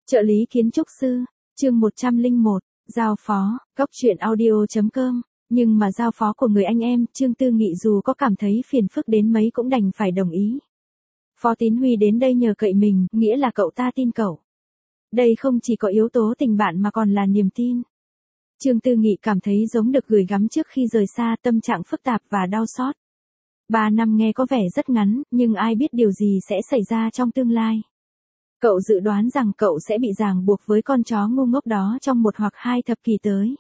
Trợ lý kiến trúc sư, chương 101, giao phó, góc truyện audio.com, nhưng mà giao phó của người anh em, Trương Tư Nghị dù có cảm thấy phiền phức đến mấy cũng đành phải đồng ý. Phó Tín Huy đến đây nhờ cậy mình, nghĩa là cậu ta tin cậu. Đây không chỉ có yếu tố tình bạn mà còn là niềm tin. Trương Tư Nghị cảm thấy giống được gửi gắm trước khi rời xa, tâm trạng phức tạp và đau xót. 3 năm nghe có vẻ rất ngắn, nhưng ai biết điều gì sẽ xảy ra trong tương lai. Cậu dự đoán rằng cậu sẽ bị ràng buộc với con chó ngu ngốc đó trong 1 hoặc 2 thập kỷ tới.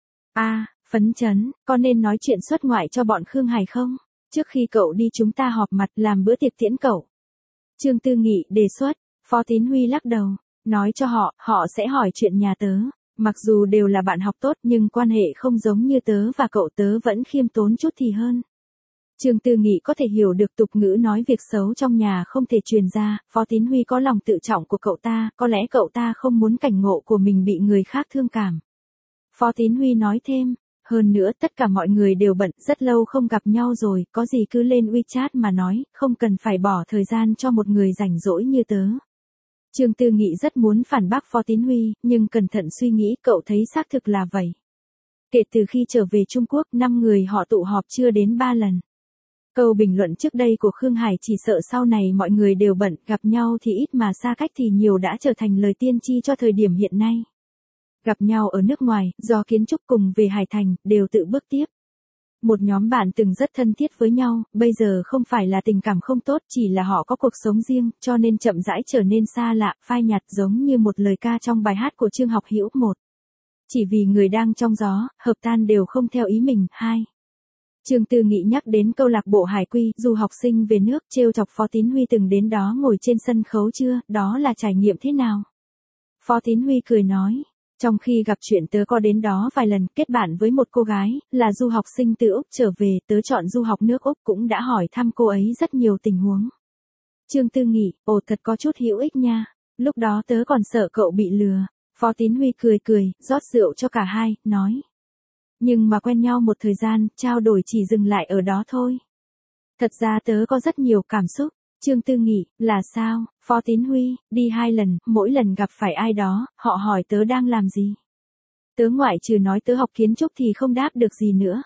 Phấn chấn, có nên nói chuyện xuất ngoại cho bọn Khương Hải không? Trước khi cậu đi chúng ta họp mặt làm bữa tiệc tiễn cậu. Trương Tư Nghị đề xuất, Phó Tín Huy lắc đầu, nói cho họ sẽ hỏi chuyện nhà tớ. Mặc dù đều là bạn học tốt nhưng quan hệ không giống như tớ và cậu, tớ vẫn khiêm tốn chút thì hơn. Trương Tư Nghị có thể hiểu được tục ngữ nói việc xấu trong nhà không thể truyền ra, Phó Tín Huy có lòng tự trọng của cậu ta, có lẽ cậu ta không muốn cảnh ngộ của mình bị người khác thương cảm. Phó Tín Huy nói thêm, hơn nữa tất cả mọi người đều bận, rất lâu không gặp nhau rồi, có gì cứ lên WeChat mà nói, không cần phải bỏ thời gian cho một người rảnh rỗi như tớ. Trương Tư Nghị rất muốn phản bác Phó Tín Huy, nhưng cẩn thận suy nghĩ cậu thấy xác thực là vậy. Kể từ khi trở về Trung Quốc, 5 người họ tụ họp chưa đến 3 lần. Câu bình luận trước đây của Khương Hải chỉ sợ sau này mọi người đều bận, gặp nhau thì ít mà xa cách thì nhiều đã trở thành lời tiên tri cho thời điểm hiện nay. Gặp nhau ở nước ngoài, do kiến trúc cùng về Hải Thành, đều tự bước tiếp. Một nhóm bạn từng rất thân thiết với nhau, bây giờ không phải là tình cảm không tốt, chỉ là họ có cuộc sống riêng, cho nên chậm rãi trở nên xa lạ, phai nhạt giống như một lời ca trong bài hát của Trương Học Hữu 1. Chỉ vì người đang trong gió, hợp tan đều không theo ý mình. 2. Trương Tư Nghị nhắc đến câu lạc bộ Hải Quy, du học sinh về nước, trêu chọc Phó Tín Huy từng đến đó ngồi trên sân khấu chưa, đó là trải nghiệm thế nào? Phó Tín Huy cười nói, trong khi gặp chuyện tớ có đến đó vài lần, kết bạn với một cô gái, là du học sinh từ Úc trở về, tớ chọn du học nước Úc, cũng đã hỏi thăm cô ấy rất nhiều tình huống. Trương Tư Nghị, thật có chút hữu ích nha, lúc đó tớ còn sợ cậu bị lừa. Phó Tín Huy cười, rót rượu cho cả hai, nói. Nhưng mà quen nhau một thời gian, trao đổi chỉ dừng lại ở đó thôi. Thật ra tớ có rất nhiều cảm xúc. Trương Tư Nghị, là sao? Phó Tín Huy, đi 2 lần, mỗi lần gặp phải ai đó, họ hỏi tớ đang làm gì. Tớ ngoại trừ nói tớ học kiến trúc thì không đáp được gì nữa.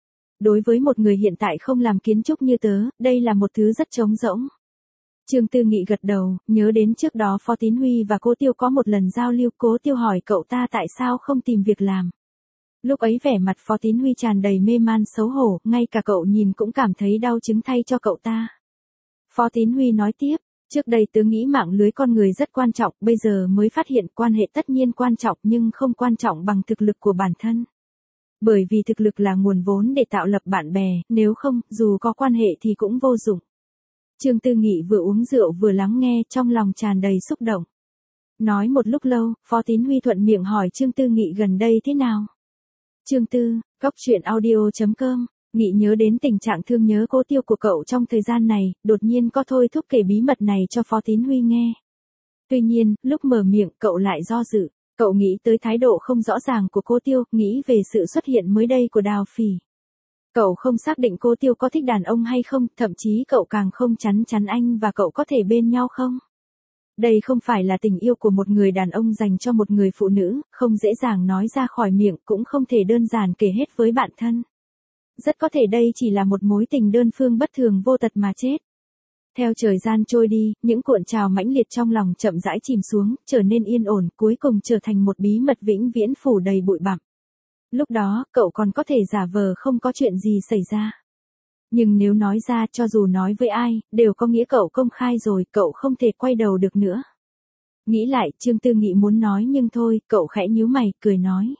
Đối với một người hiện tại không làm kiến trúc như tớ, đây là một thứ rất trống rỗng. Trương Tư Nghị gật đầu, nhớ đến trước đó Phó Tín Huy và Cố Tiêu có một lần giao lưu, Cố Tiêu hỏi cậu ta tại sao không tìm việc làm. Lúc ấy vẻ mặt Phó Tín Huy tràn đầy mê man xấu hổ, ngay cả cậu nhìn cũng cảm thấy đau chứng thay cho cậu ta. Phó Tín Huy nói tiếp, trước đây tớ nghĩ mạng lưới con người rất quan trọng, bây giờ mới phát hiện quan hệ tất nhiên quan trọng nhưng không quan trọng bằng thực lực của bản thân. Bởi vì thực lực là nguồn vốn để tạo lập bạn bè, nếu không, dù có quan hệ thì cũng vô dụng. Trương Tư Nghị vừa uống rượu vừa lắng nghe, trong lòng tràn đầy xúc động. Nói một lúc lâu, Phó Tín Huy thuận miệng hỏi Trương Tư Nghị gần đây thế nào. Chương 4, góc truyện audio.com, Nghị nhớ đến tình trạng thương nhớ Cố Tiêu của cậu trong thời gian này, đột nhiên có thôi thúc kể bí mật này cho Phó Tín Huy nghe. Tuy nhiên, lúc mở miệng cậu lại do dự, cậu nghĩ tới thái độ không rõ ràng của Cố Tiêu, nghĩ về sự xuất hiện mới đây của Đào Phỉ. Cậu không xác định Cố Tiêu có thích đàn ông hay không, thậm chí cậu càng không chắn anh và cậu có thể bên nhau không. Đây không phải là tình yêu của một người đàn ông dành cho một người phụ nữ, không dễ dàng nói ra khỏi miệng, cũng không thể đơn giản kể hết với bạn thân. Rất có thể đây chỉ là một mối tình đơn phương bất thường vô tật mà chết. Theo thời gian trôi đi, những cuộn trào mãnh liệt trong lòng chậm rãi chìm xuống, trở nên yên ổn, cuối cùng trở thành một bí mật vĩnh viễn phủ đầy bụi bặm. Lúc đó, cậu còn có thể giả vờ không có chuyện gì xảy ra. Nhưng nếu nói ra, cho dù nói với ai, đều có nghĩa cậu công khai rồi, cậu không thể quay đầu được nữa. Nghĩ lại, Trương Tư Nghị muốn nói nhưng thôi, cậu khẽ nhíu mày, cười nói.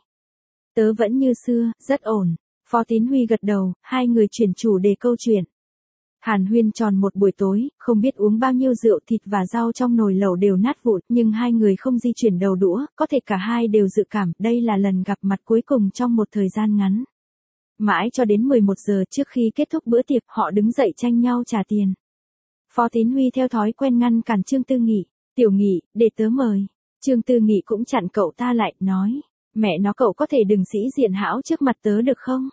Tớ vẫn như xưa, rất ổn. Phó Tín Huy gật đầu, hai người chuyển chủ đề câu chuyện. Hàn huyên tròn một buổi tối, không biết uống bao nhiêu rượu, thịt và rau trong nồi lẩu đều nát vụn, nhưng hai người không di chuyển đầu đũa, có thể cả hai đều dự cảm, đây là lần gặp mặt cuối cùng trong một thời gian ngắn. Mãi cho đến 11 giờ trước khi kết thúc bữa tiệc, họ đứng dậy tranh nhau trả tiền. Phó Tín Huy theo thói quen ngăn cản Trương Tư Nghị, Tiểu Nghị, để tớ mời. Trương Tư Nghị cũng chặn cậu ta lại, nói, mẹ nó cậu có thể đừng sĩ diện hão trước mặt tớ được không?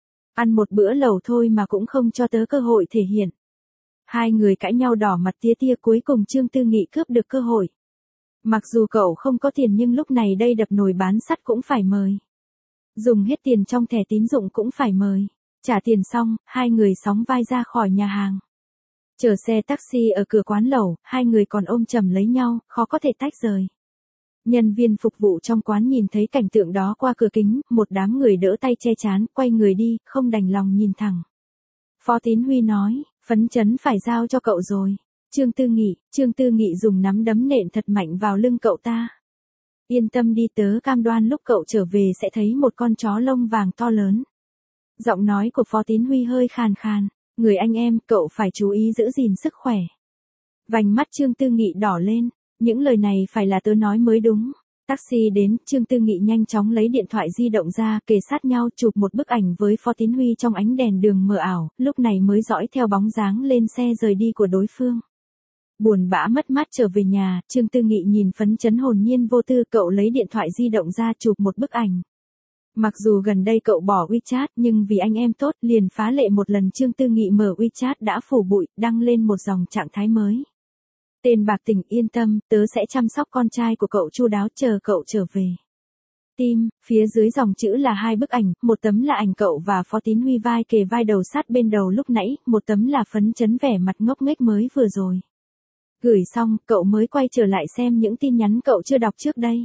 Ăn một bữa lẩu thôi mà cũng không cho tớ cơ hội thể hiện. Hai người cãi nhau đỏ mặt tia tia, cuối cùng Trương Tư Nghị cướp được cơ hội. Mặc dù cậu không có tiền nhưng lúc này đây đập nồi bán sắt cũng phải mời. Dùng hết tiền trong thẻ tín dụng cũng phải mời. Trả tiền xong, hai người sóng vai ra khỏi nhà hàng. Chờ xe taxi ở cửa quán lẩu, hai người còn ôm chầm lấy nhau, khó có thể tách rời. Nhân viên phục vụ trong quán nhìn thấy cảnh tượng đó qua cửa kính, một đám người đỡ tay che chán, quay người đi, không đành lòng nhìn thẳng. Phó Tín Huy nói, phấn chấn phải giao cho cậu rồi. Trương Tư Nghị dùng nắm đấm nện thật mạnh vào lưng cậu ta. Yên tâm đi, tớ cam đoan lúc cậu trở về sẽ thấy một con chó lông vàng to lớn. Giọng nói của Phó Tín Huy hơi khàn khàn. Người anh em, cậu phải chú ý giữ gìn sức khỏe. Vành mắt Trương Tư Nghị đỏ lên. Những lời này phải là tớ nói mới đúng. Taxi đến, Trương Tư Nghị nhanh chóng lấy điện thoại di động ra, kề sát nhau chụp một bức ảnh với Phó Tín Huy trong ánh đèn đường mờ ảo, lúc này mới dõi theo bóng dáng lên xe rời đi của đối phương. Buồn bã mất mát trở về nhà, Trương Tư Nghị nhìn phấn chấn hồn nhiên vô tư, cậu lấy điện thoại di động ra chụp một bức ảnh. Mặc dù gần đây cậu bỏ WeChat nhưng vì anh em tốt liền phá lệ một lần. Trương Tư Nghị mở WeChat đã phủ bụi, đăng lên một dòng trạng thái mới. Tên bạc tình, yên tâm, tớ sẽ chăm sóc con trai của cậu chu đáo, chờ cậu trở về. Tim, phía dưới dòng chữ là hai bức ảnh, một tấm là ảnh cậu và Phó Tín Huy vai kề vai đầu sát bên đầu lúc nãy, một tấm là phấn chấn vẻ mặt ngốc nghếch mới vừa rồi. Gửi xong, cậu mới quay trở lại xem những tin nhắn cậu chưa đọc trước đây.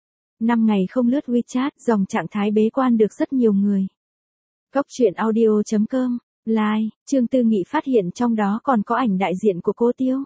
5 ngày không lướt WeChat, dòng trạng thái bế quan được rất nhiều người. Cốc truyện audio.com, like, Trương Tư Nghị phát hiện trong đó còn có ảnh đại diện của cô Tiêu.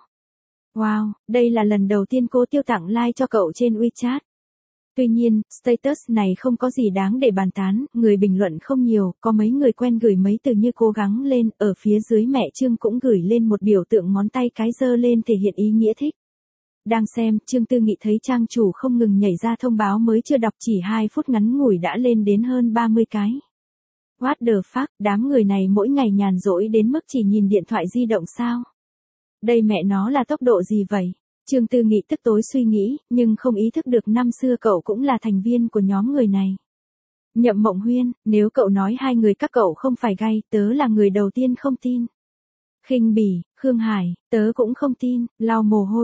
Wow, đây là lần đầu tiên cô Tiêu tặng like cho cậu trên WeChat. Tuy nhiên, status này không có gì đáng để bàn tán, người bình luận không nhiều, có mấy người quen gửi mấy từ như cố gắng lên, ở phía dưới mẹ Trương cũng gửi lên một biểu tượng ngón tay cái giơ lên thể hiện ý nghĩa thích. Đang xem, Trương Tư Nghị thấy trang chủ không ngừng nhảy ra thông báo mới chưa đọc chỉ 2 phút ngắn ngủi đã lên đến hơn 30 cái. What the fuck, đám người này mỗi ngày nhàn rỗi đến mức chỉ nhìn điện thoại di động sao? Đây mẹ nó là tốc độ gì vậy? Trương Tư Nghị tức tối suy nghĩ, nhưng không ý thức được năm xưa cậu cũng là thành viên của nhóm người này. Nhậm Mộng Huyên, nếu cậu nói hai người các cậu không phải gay, tớ là người đầu tiên không tin. Khinh bỉ, Khương Hải, tớ cũng không tin, lau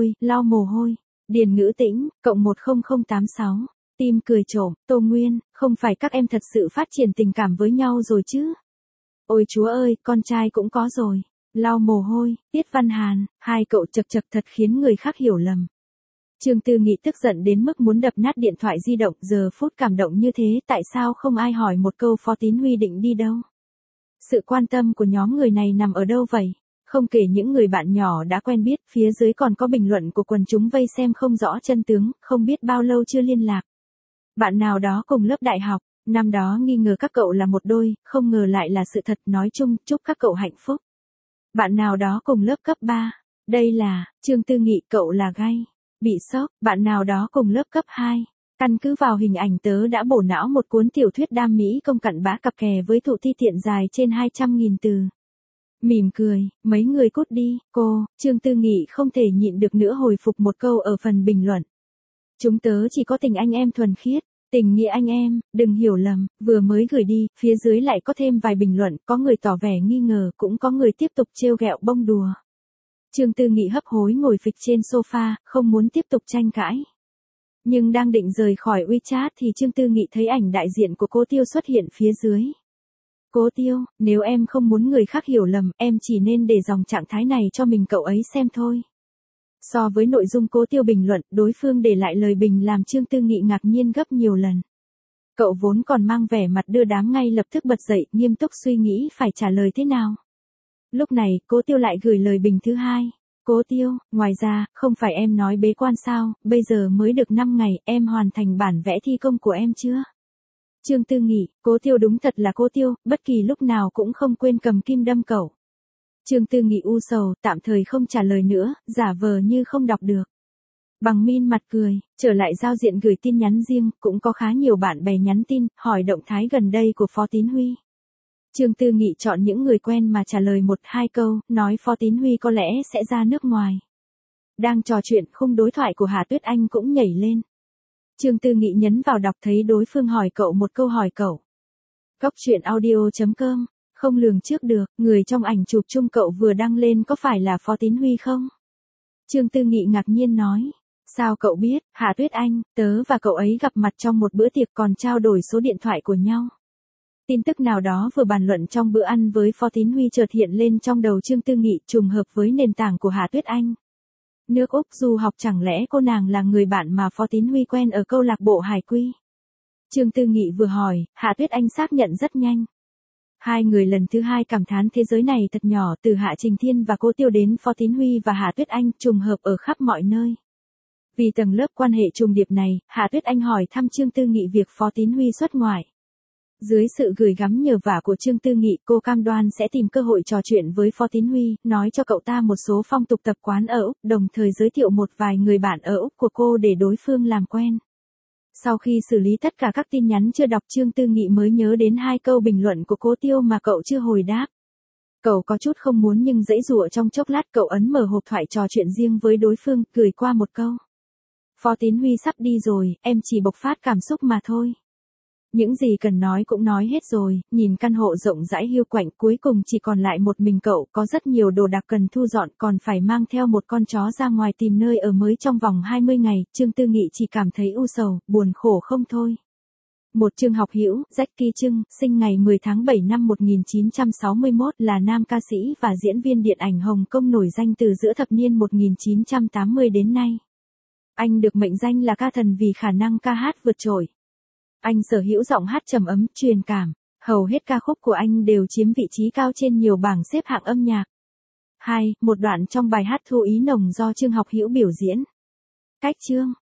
mồ hôi. Điền Ngữ Tĩnh, cộng 10086. Tim cười trộm, Tô Nguyên, không phải các em thật sự phát triển tình cảm với nhau rồi chứ? Ôi chúa ơi, con trai cũng có rồi. Lau mồ hôi, Tiết Văn Hàn, hai cậu chật chật thật khiến người khác hiểu lầm. Trương Tư Nghị tức giận đến mức muốn đập nát điện thoại di động, giờ phút cảm động như thế tại sao không ai hỏi một câu Phó Tín Huy định đi đâu? Sự quan tâm của nhóm người này nằm ở đâu vậy? Không kể những người bạn nhỏ đã quen biết, phía dưới còn có bình luận của quần chúng vây xem không rõ chân tướng, không biết bao lâu chưa liên lạc. Bạn nào đó cùng lớp đại học, năm đó nghi ngờ các cậu là một đôi, không ngờ lại là sự thật, nói chung, chúc các cậu hạnh phúc. Bạn nào đó cùng lớp cấp 3, đây là, Trương Tư Nghị, cậu là gay. Bị sốc, bạn nào đó cùng lớp cấp 2. Căn cứ vào hình ảnh tớ đã bổ não một cuốn tiểu thuyết đam mỹ công cặn bã cặp kè với thụ thi tiện dài trên 200.000 từ. Mỉm cười, mấy người cút đi, cô, Trương Tư Nghị không thể nhịn được nữa hồi phục một câu ở phần bình luận. Chúng tớ chỉ có tình anh em thuần khiết, tình nghĩa anh em, đừng hiểu lầm, vừa mới gửi đi, phía dưới lại có thêm vài bình luận, có người tỏ vẻ nghi ngờ, cũng có người tiếp tục trêu ghẹo bông đùa. Trương Tư Nghị hấp hối ngồi phịch trên sofa, không muốn tiếp tục tranh cãi. Nhưng đang định rời khỏi WeChat thì Trương Tư Nghị thấy ảnh đại diện của cô Tiêu xuất hiện phía dưới. Cô Tiêu, nếu em không muốn người khác hiểu lầm, em chỉ nên để dòng trạng thái này cho mình cậu ấy xem thôi. So với nội dung cô Tiêu bình luận, đối phương để lại lời bình làm Trương Tư Nghị ngạc nhiên gấp nhiều lần. Cậu vốn còn mang vẻ mặt đưa đám ngay lập tức bật dậy, nghiêm túc suy nghĩ phải trả lời thế nào. Lúc này, cô Tiêu lại gửi lời bình thứ hai. Cô Tiêu, ngoài ra, không phải em nói bế quan sao, bây giờ mới được 5 ngày, em hoàn thành bản vẽ thi công của em chưa? Trương Tư Nghị, cô Tiêu đúng thật là cô Tiêu, bất kỳ lúc nào cũng không quên cầm kim đâm cậu. Trương Tư Nghị u sầu, tạm thời không trả lời nữa, giả vờ như không đọc được. Bằng min mặt cười, trở lại giao diện gửi tin nhắn riêng, cũng có khá nhiều bạn bè nhắn tin, hỏi động thái gần đây của Phó Tín Huy. Trương Tư Nghị chọn những người quen mà trả lời 1-2 câu, nói Phó Tín Huy có lẽ sẽ ra nước ngoài. Đang trò chuyện, khung đối thoại của Hà Tuyết Anh cũng nhảy lên. Trương Tư Nghị nhấn vào đọc thấy đối phương hỏi cậu một câu hỏi cậu. Cốc truyện audio.com, không lường trước được, người trong ảnh chụp chung cậu vừa đăng lên có phải là Phó Tín Huy không? Trương Tư Nghị ngạc nhiên nói. Sao cậu biết? Hạ Tuyết Anh, tớ và cậu ấy gặp mặt trong một bữa tiệc còn trao đổi số điện thoại của nhau. Tin tức nào đó vừa bàn luận trong bữa ăn với Phó Tín Huy chợt hiện lên trong đầu Trương Tư Nghị, trùng hợp với nền tảng của Hạ Tuyết Anh. Nước Úc du học, chẳng lẽ cô nàng là người bạn mà Phó Tín Huy quen ở câu lạc bộ Hải Quy? Trương Tư Nghị vừa hỏi, Hạ Tuyết Anh xác nhận rất nhanh. Hai người lần thứ hai cảm thán thế giới này thật nhỏ, từ Hạ Trình Thiên và cô Tiêu đến Phó Tín Huy và Hạ Tuyết Anh, trùng hợp ở khắp mọi nơi. Vì tầng lớp quan hệ trùng điệp này, Hạ Tuyết Anh hỏi thăm Trương Tư Nghị việc Phó Tín Huy xuất ngoại. Dưới sự gửi gắm nhờ vả của Trương Tư Nghị, cô cam đoan sẽ tìm cơ hội trò chuyện với Phó Tín Huy, nói cho cậu ta một số phong tục tập quán ở Úc, đồng thời giới thiệu một vài người bạn ở Úc của cô để đối phương làm quen. Sau khi xử lý tất cả các tin nhắn chưa đọc, Trương Tư Nghị mới nhớ đến 2 câu bình luận của cô Tiêu mà cậu chưa hồi đáp. Cậu có chút không muốn nhưng dãy dụa trong chốc lát, cậu ấn mở hộp thoại trò chuyện riêng với đối phương, gửi qua một câu. Phó Tín Huy sắp đi rồi, em chỉ bộc phát cảm xúc mà thôi. Những gì cần nói cũng nói hết rồi, nhìn căn hộ rộng rãi hiu quạnh, cuối cùng chỉ còn lại một mình cậu, có rất nhiều đồ đạc cần thu dọn, còn phải mang theo một con chó ra ngoài tìm nơi ở mới trong vòng 20 ngày, Trương Tư Nghị chỉ cảm thấy u sầu, buồn khổ không thôi. Một Trương Học Hữu, Jackie Trưng, sinh ngày 10 tháng 7 năm 1961, là nam ca sĩ và diễn viên điện ảnh Hồng Kông nổi danh từ giữa thập niên 1980 đến nay. Anh được mệnh danh là ca thần vì khả năng ca hát vượt trội. Anh sở hữu giọng hát trầm ấm, truyền cảm. Hầu hết ca khúc của anh đều chiếm vị trí cao trên nhiều bảng xếp hạng âm nhạc. 2. Một đoạn trong bài hát Thu Ý Nồng do Trương Học Hữu biểu diễn. Cách chương.